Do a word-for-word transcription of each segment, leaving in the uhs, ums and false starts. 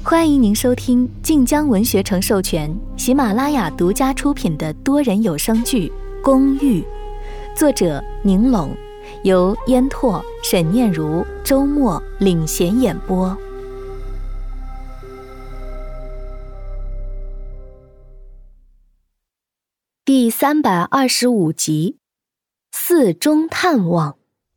欢迎您收听晋江文学城授权、喜马拉雅独家出品的多人有声剧《公寓》，作者宁龙，由烟拓、沈念如、周末领衔演播。第三百二十五集，寺中探望。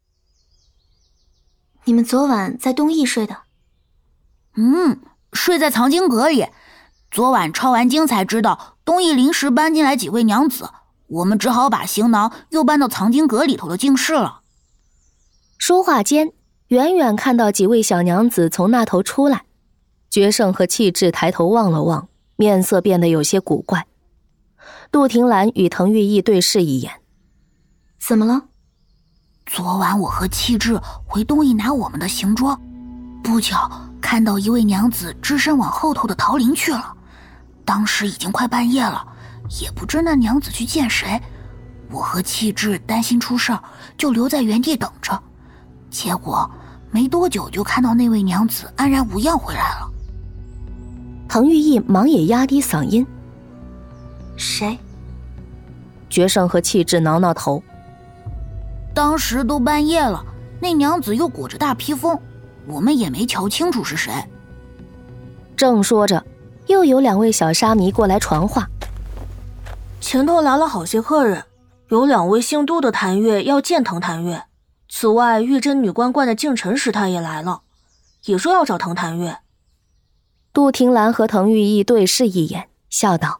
你们昨晚在东翼睡的？ 嗯，睡在藏经阁里。昨晚抄完经才知道东翼临时搬进来几位娘子，我们只好把行囊又搬到藏经阁里头的净室了。 说话间，远远看到几位小娘子从那头出来，决胜和气质抬头望了望，面色变得有些古怪。杜婷兰与滕玉意对视一眼。 怎么了？ 昨晚我和气质回东翼拿我们的行装，不巧看到一位娘子只身往后头的桃林去了。当时已经快半夜了，也不知那娘子去见谁。我和气质担心出事儿，就留在原地等着。结果没多久就看到那位娘子安然无恙回来了。 滕玉意忙也压低嗓音。 谁？ 决胜和气质挠挠头。 当时都半夜了，那娘子又裹着大披风，我们也没瞧清楚是谁。 正说着，又有两位小沙弥过来传话。 前头来了好些客人，有两位姓杜的谭月要见滕谭月，此外玉真女官观的敬臣师太也来了，也说要找滕谭月。 杜婷兰和滕玉意对视一眼，笑道：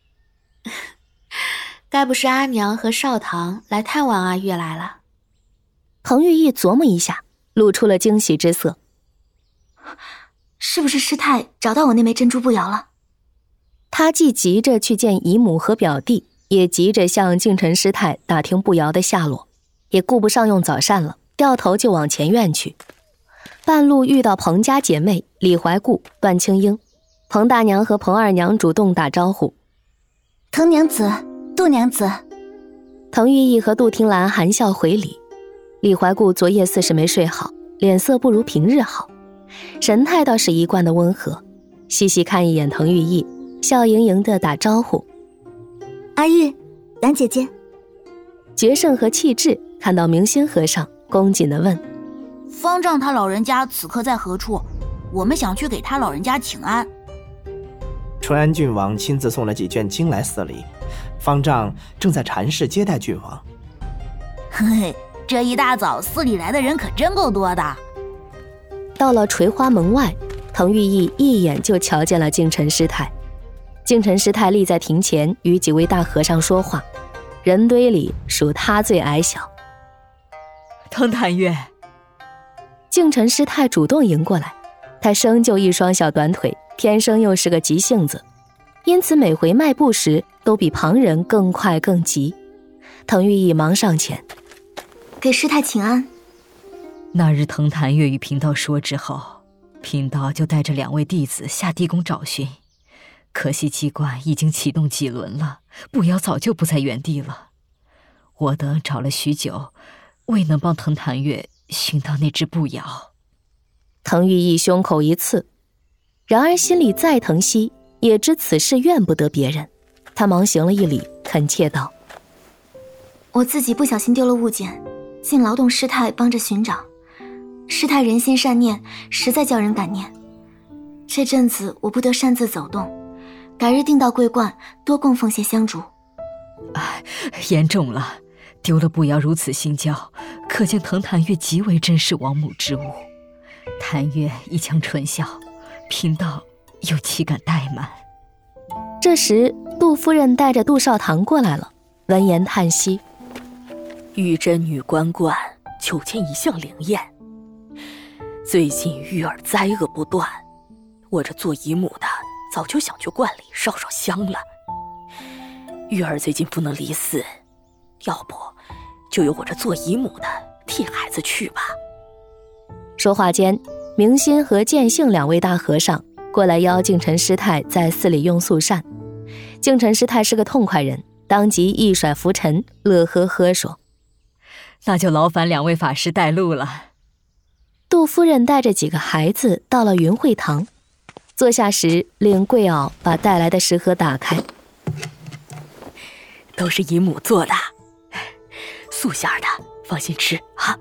该不是阿娘和少棠来探望阿月来了？ 滕玉意琢磨一下，露出了惊喜之色。 是不是师太找到我那枚珍珠步摇了？ 他既急着去见姨母和表弟，也急着向敬臣师太打听步摇的下落，也顾不上用早膳了，掉头就往前院去。半路遇到彭家姐妹李怀顾、段青英，彭大娘和彭二娘主动打招呼： 滕娘子、杜娘子。 滕玉意和杜婷兰含笑回礼。李怀顾昨夜似是没睡好，脸色不如平日好，神态倒是一贯的温和，细细看一眼滕玉意，笑盈盈地打招呼： 阿玉、兰姐姐。 决胜和气质看到明心和尚，恭谨地问： 方丈他老人家此刻在何处？我们想去给他老人家请安。 淳安郡王亲自送了几卷经来寺里，方丈正在禅室接待郡王。 嘿嘿，这一大早寺里来的人可真够多的。 到了垂花门外，滕玉意一眼就瞧见了敬臣师太。敬臣师太立在庭前与几位大和尚说话，人堆里属他最矮小。 滕谭月。 敬臣师太主动迎过来，他生就一双小短腿，天生又是个急性子，因此每回迈步时都比旁人更快更急。滕玉意忙上前： 给师太请安。 那日滕谭月与贫道说之后，贫道就带着两位弟子下地宫找寻，可惜机关已经启动几轮了，步摇早就不在原地了。我等找了许久，未能帮滕谭月寻到那只步摇。 滕玉意胸口一刺，然而心里再疼惜，也知此事怨不得别人，他忙行了一礼，恳切道： 我自己不小心丢了物件，竟劳动师太帮着寻找。师太人心善念，实在叫人感念。这阵子我不得擅自走动，改日定到桂冠，多供奉些香烛。 哎，言重了，丢了步摇如此心焦，可见滕谭月极为珍视王母之物。谭月一腔纯孝，贫道又岂敢怠慢。 这时杜夫人带着杜少棠过来了，闻言叹息： 玉真女官观久见一向灵验，最近玉儿灾厄不断，我这做姨母的早就想去观里烧烧香了。玉儿最近不能离寺，要不就由我这做姨母的替孩子去吧。 说话间，明心和建信两位大和尚过来邀敬臣师太在寺里用素膳。敬臣师太是个痛快人，当即一甩拂尘，乐呵呵说： 那就劳烦两位法师带路了。 杜夫人带着几个孩子到了云会堂， 坐下时，令桂袄把带来的食盒打开， 都是姨母做的，素馅的，放心吃啊。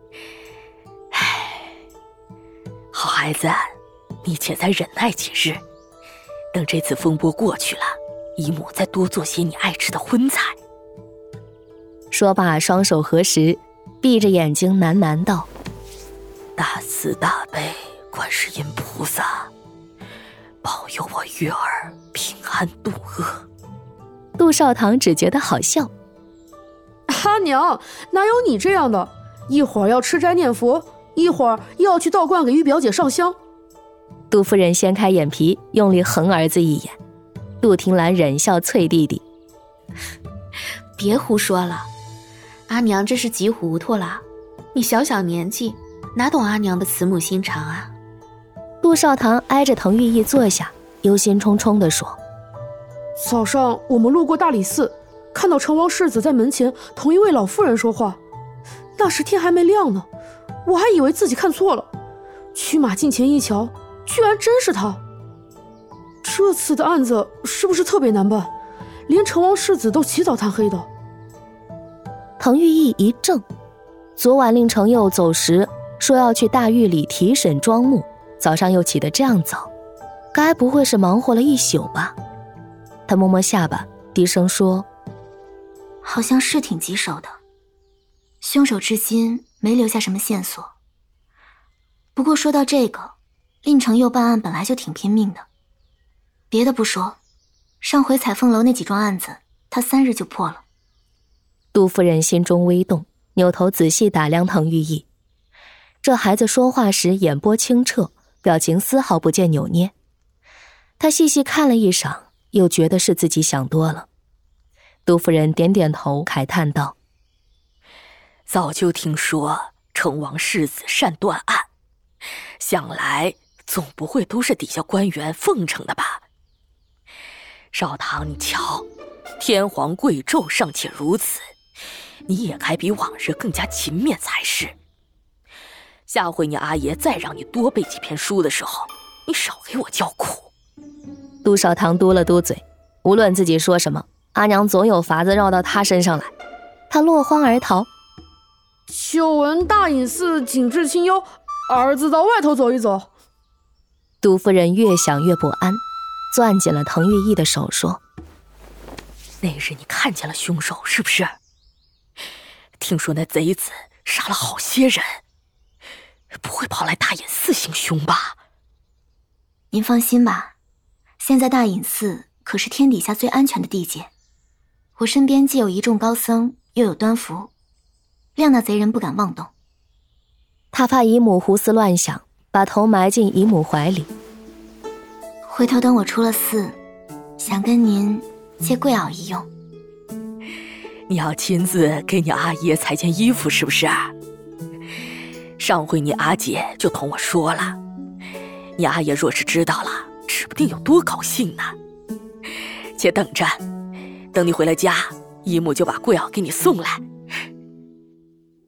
唉，好孩子，你且再忍耐几日，等这次风波过去了，姨母再多做些你爱吃的荤菜。 说罢，双手合十，闭着眼睛喃喃道： 大慈大悲观世音菩萨，保佑我月儿平安度厄。 杜少棠只觉得好笑。 阿娘，哪有你这样的？一会儿要吃斋念佛，一会儿又要去道观给玉表姐上香。 杜夫人掀开眼皮，用力横儿子一眼。杜婷兰忍笑啐弟弟： 别胡说了，阿娘这是急糊涂了。你小小年纪，哪懂阿娘的慈母心肠啊？ 杜少棠挨着滕玉义坐下，忧心忡忡地说： 早上我们路过大理寺，看到成王世子在门前同一位老妇人说话，那时天还没亮呢，我还以为自己看错了，驱马近前一瞧，居然真是他。这次的案子是不是特别难办，连成王世子都起早贪黑的？ 滕玉义一怔，昨晚令程佑走时说要去大狱里提审庄木，早上又起得这样早，该不会是忙活了一宿吧？他摸摸下巴，低声说： 好像是挺棘手的，凶手至今没留下什么线索。不过说到这个，令程佑办案本来就挺拼命的。别的不说，上回彩凤楼那几桩案子，他三日就破了。 杜夫人心中微动，扭头仔细打量滕玉义。这孩子说话时眼波清澈，表情丝毫不见扭捏。他细细看了一晌，又觉得是自己想多了。杜夫人点点头，慨叹道： 早就听说成王世子善断案，想来总不会都是底下官员奉承的吧？少棠，你瞧，天皇贵胄尚且如此，你也该比往日更加勤勉才是。下回你阿爷再让你多背几篇书的时候，你少给我叫苦。 杜少棠嘟了嘟嘴，无论自己说什么，阿娘总有法子绕到他身上来。他落荒而逃。 久闻大隐寺景致清幽，儿子到外头走一走。 杜夫人越想越不安，攥紧了滕玉义的手说： 那日你看见了凶手是不是？听说那贼子杀了好些人，不会跑来大隐寺行凶吧？ 您放心吧，现在大隐寺可是天底下最安全的地界，我身边既有一众高僧，又有端符，谅那贼人不敢妄动。 他怕姨母胡思乱想，把头埋进姨母怀里。 回头等我出了寺，想跟您借贵袄一用。 你要亲自给你阿爷裁件衣服是不是啊？上回你阿姐就同我说了，你阿爷若是知道了，指不定有多高兴呢。且等着，等你回了家，姨母就把贵袄给你送来。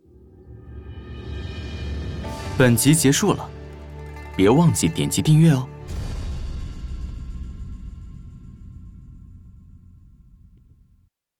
本集结束了，别忘记点击订阅哦。